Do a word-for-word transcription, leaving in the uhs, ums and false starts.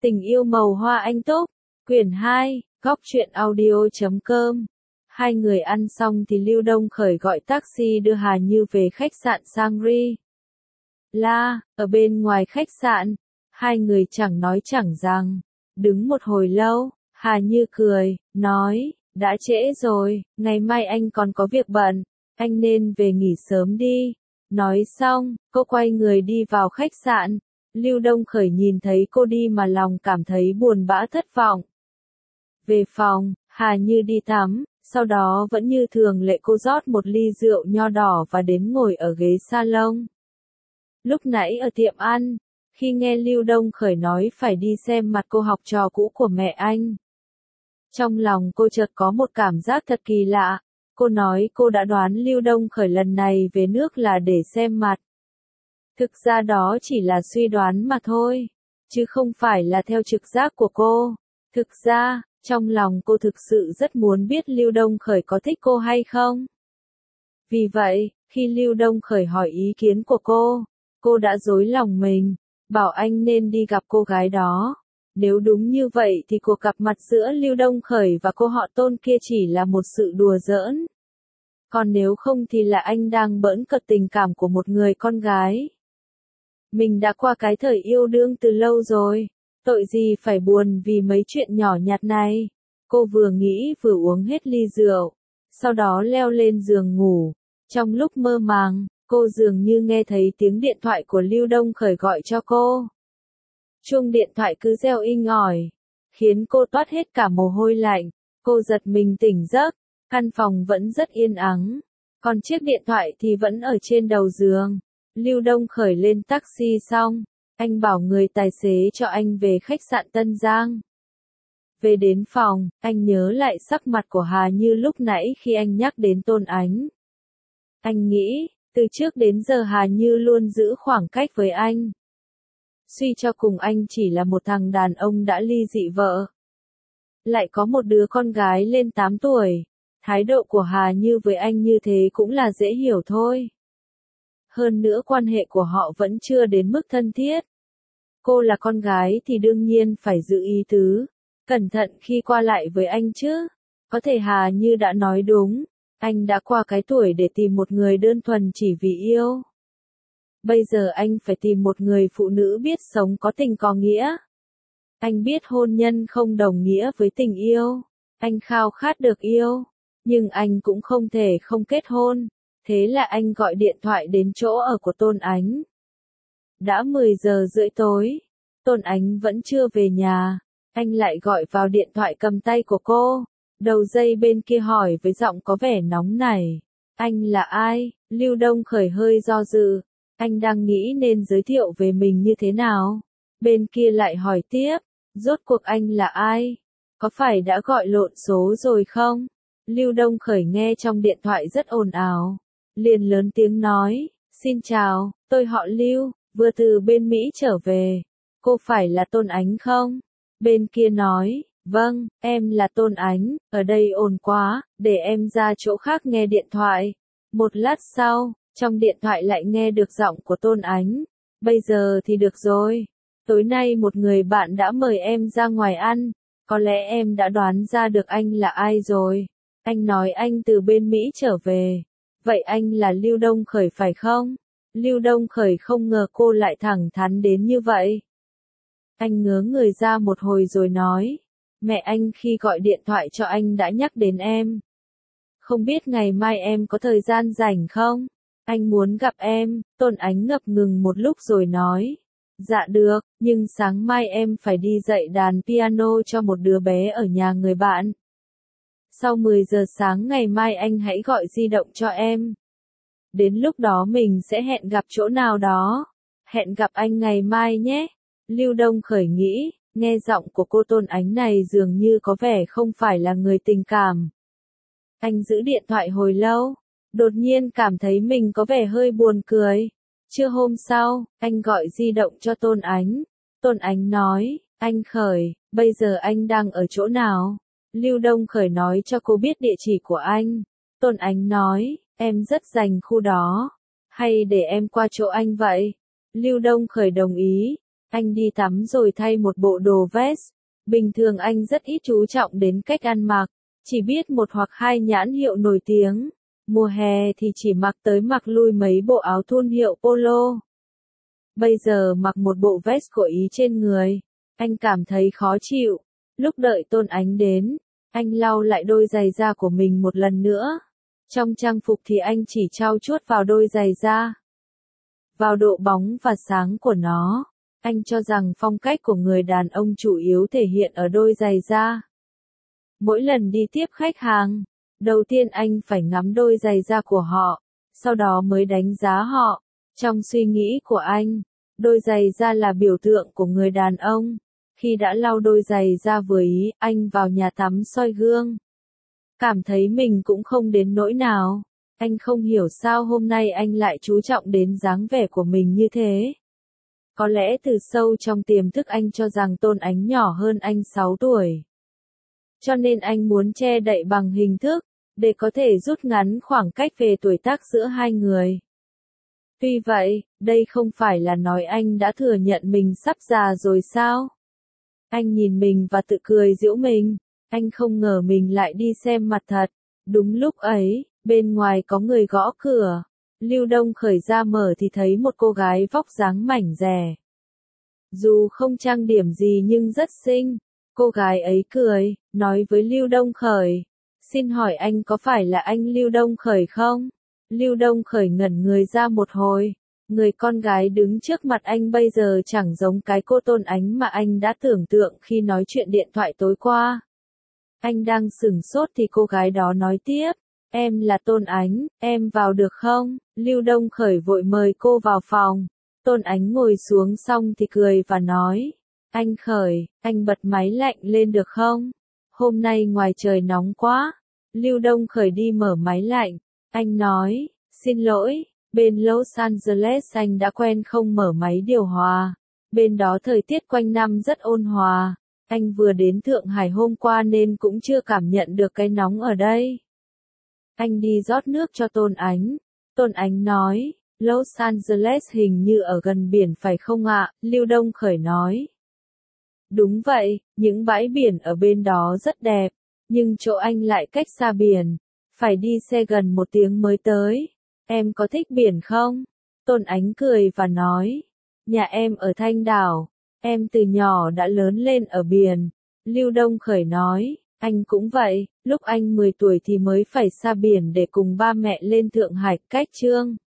Tình yêu màu hoa anh túc, quyển hai, góc truyện audio chấm com. Hai người ăn xong thì Lưu Đông Khởi gọi taxi đưa Hà Như về khách sạn Shangri La. Ở bên ngoài khách sạn, hai người chẳng nói chẳng rằng, đứng một hồi lâu, Hà Như cười, nói, đã trễ rồi, ngày mai anh còn có việc bận, anh nên về nghỉ sớm đi. Nói xong, cô quay người đi vào khách sạn. Lưu Đông Khởi nhìn thấy cô đi mà lòng cảm thấy buồn bã thất vọng. Về phòng, Hà Như đi tắm, sau đó vẫn như thường lệ cô rót một ly rượu nho đỏ và đến ngồi ở ghế salon. Lúc nãy ở tiệm ăn, khi nghe Lưu Đông Khởi nói phải đi xem mặt cô học trò cũ của mẹ anh, trong lòng cô chợt có một cảm giác thật kỳ lạ. Cô nói cô đã đoán Lưu Đông Khởi lần này về nước là để xem mặt. Thực ra đó chỉ là suy đoán mà thôi, chứ không phải là theo trực giác của cô. Thực ra, trong lòng cô thực sự rất muốn biết Lưu Đông Khởi có thích cô hay không. Vì vậy, khi Lưu Đông Khởi hỏi ý kiến của cô, cô đã dối lòng mình, bảo anh nên đi gặp cô gái đó. Nếu đúng như vậy thì cuộc gặp mặt giữa Lưu Đông Khởi và cô họ Tôn kia chỉ là một sự đùa giỡn. Còn nếu không thì là anh đang bỡn cợt tình cảm của một người con gái. Mình đã qua cái thời yêu đương từ lâu rồi, tội gì phải buồn vì mấy chuyện nhỏ nhặt này. Cô vừa nghĩ vừa uống hết ly rượu, sau đó leo lên giường ngủ. Trong lúc mơ màng, cô dường như nghe thấy tiếng điện thoại của Lưu Đông Khởi gọi cho cô. Chuông điện thoại cứ reo inh ỏi, khiến cô toát hết cả mồ hôi lạnh. Cô giật mình tỉnh giấc, căn phòng vẫn rất yên ắng, còn chiếc điện thoại thì vẫn ở trên đầu giường. Lưu Đông Khởi lên taxi xong, anh bảo người tài xế cho anh về khách sạn Tân Giang. Về đến phòng, anh nhớ lại sắc mặt của Hà Như lúc nãy khi anh nhắc đến Tôn Ánh. Anh nghĩ, từ trước đến giờ Hà Như luôn giữ khoảng cách với anh. Suy cho cùng anh chỉ là một thằng đàn ông đã ly dị vợ, lại có một đứa con gái lên tám tuổi. Thái độ của Hà Như với anh như thế cũng là dễ hiểu thôi. Hơn nữa quan hệ của họ vẫn chưa đến mức thân thiết. Cô là con gái thì đương nhiên phải giữ ý tứ, cẩn thận khi qua lại với anh chứ. Có thể Hà Như đã nói đúng, anh đã qua cái tuổi để tìm một người đơn thuần chỉ vì yêu. Bây giờ anh phải tìm một người phụ nữ biết sống có tình có nghĩa. Anh biết hôn nhân không đồng nghĩa với tình yêu. Anh khao khát được yêu, nhưng anh cũng không thể không kết hôn. Thế là anh gọi điện thoại đến chỗ ở của Tôn Ánh. Đã mười giờ rưỡi tối, Tôn Ánh vẫn chưa về nhà. Anh lại gọi vào điện thoại cầm tay của cô. Đầu dây bên kia hỏi với giọng có vẻ nóng nảy. Anh là ai? Lưu Đông Khởi hơi do dự. Anh đang nghĩ nên giới thiệu về mình như thế nào. Bên kia lại hỏi tiếp. Rốt cuộc anh là ai? Có phải đã gọi lộn số rồi không? Lưu Đông Khởi nghe trong điện thoại rất ồn ào, liền lớn tiếng nói, xin chào, tôi họ Lưu, vừa từ bên Mỹ trở về. Cô phải là Tôn Ánh không? Bên kia nói, vâng, em là Tôn Ánh, ở đây ồn quá, để em ra chỗ khác nghe điện thoại. Một lát sau, trong điện thoại lại nghe được giọng của Tôn Ánh. Bây giờ thì được rồi. Tối nay một người bạn đã mời em ra ngoài ăn. Có lẽ em đã đoán ra được anh là ai rồi. Anh nói anh từ bên Mỹ trở về. Vậy anh là Lưu Đông Khởi phải không? Lưu Đông Khởi không ngờ cô lại thẳng thắn đến như vậy. Anh ngớ người ra một hồi rồi nói. Mẹ anh khi gọi điện thoại cho anh đã nhắc đến em. Không biết ngày mai em có thời gian rảnh không? Anh muốn gặp em. Tôn Ánh ngập ngừng một lúc rồi nói. Dạ được, nhưng sáng mai em phải đi dạy đàn piano cho một đứa bé ở nhà người bạn. Sau mười giờ sáng ngày mai anh hãy gọi di động cho em. Đến lúc đó mình sẽ hẹn gặp chỗ nào đó. Hẹn gặp anh ngày mai nhé. Lưu Đông Khởi nghĩ, nghe giọng của cô Tôn Ánh này dường như có vẻ không phải là người tình cảm. Anh giữ điện thoại hồi lâu, đột nhiên cảm thấy mình có vẻ hơi buồn cười. Trưa hôm sau, anh gọi di động cho Tôn Ánh. Tôn Ánh nói, anh Khởi, bây giờ anh đang ở chỗ nào? Lưu Đông Khởi nói cho cô biết địa chỉ của anh. Tôn Ánh nói, em rất dành khu đó. Hay để em qua chỗ anh vậy? Lưu Đông Khởi đồng ý. Anh đi tắm rồi thay một bộ đồ vest. Bình thường anh rất ít chú trọng đến cách ăn mặc, chỉ biết một hoặc hai nhãn hiệu nổi tiếng. Mùa hè thì chỉ mặc tới mặc lui mấy bộ áo thun hiệu polo. Bây giờ mặc một bộ vest của Ý trên người, anh cảm thấy khó chịu. Lúc đợi Tôn Ánh đến, anh lau lại đôi giày da của mình một lần nữa. Trong trang phục thì anh chỉ trau chuốt vào đôi giày da, vào độ bóng và sáng của nó. Anh cho rằng phong cách của người đàn ông chủ yếu thể hiện ở đôi giày da. Mỗi lần đi tiếp khách hàng, đầu tiên anh phải ngắm đôi giày da của họ, sau đó mới đánh giá họ. Trong suy nghĩ của anh, đôi giày da là biểu tượng của người đàn ông. Khi đã lau đôi giày da vừa ý, anh vào nhà tắm soi gương. Cảm thấy mình cũng không đến nỗi nào. Anh không hiểu sao hôm nay anh lại chú trọng đến dáng vẻ của mình như thế. Có lẽ từ sâu trong tiềm thức anh cho rằng Tôn Ánh nhỏ hơn anh sáu tuổi. Cho nên anh muốn che đậy bằng hình thức, để có thể rút ngắn khoảng cách về tuổi tác giữa hai người. Tuy vậy, đây không phải là nói anh đã thừa nhận mình sắp già rồi sao? Anh nhìn mình và tự cười giễu mình. Anh không ngờ mình lại đi xem mặt thật. Đúng lúc ấy, bên ngoài có người gõ cửa. Lưu Đông Khởi ra mở thì thấy một cô gái vóc dáng mảnh dẻ. Dù không trang điểm gì nhưng rất xinh. Cô gái ấy cười, nói với Lưu Đông Khởi. Xin hỏi anh có phải là anh Lưu Đông Khởi không? Lưu Đông Khởi ngẩn người ra một hồi. Người con gái đứng trước mặt anh bây giờ chẳng giống cái cô Tôn Ánh mà anh đã tưởng tượng khi nói chuyện điện thoại tối qua. Anh đang sửng sốt thì cô gái đó nói tiếp. Em là Tôn Ánh, em vào được không? Lưu Đông Khởi vội mời cô vào phòng. Tôn Ánh ngồi xuống xong thì cười và nói. Anh Khởi, anh bật máy lạnh lên được không? Hôm nay ngoài trời nóng quá. Lưu Đông Khởi đi mở máy lạnh. Anh nói, xin lỗi, bên Los Angeles anh đã quen không mở máy điều hòa. Bên đó thời tiết quanh năm rất ôn hòa. Anh vừa đến Thượng Hải hôm qua nên cũng chưa cảm nhận được cái nóng ở đây. Anh đi rót nước cho Tôn Ánh. Tôn Ánh nói, Los Angeles hình như ở gần biển phải không ạ? Lưu Đông Khởi nói. Đúng vậy, những bãi biển ở bên đó rất đẹp, nhưng chỗ anh lại cách xa biển, phải đi xe gần một tiếng mới tới. Em có thích biển không? Tôn Ánh cười và nói, nhà em ở Thanh Đảo, em từ nhỏ đã lớn lên ở biển. Lưu Đông Khởi nói, anh cũng vậy, lúc anh mười tuổi thì mới phải xa biển để cùng ba mẹ lên Thượng Hải, cách Chương.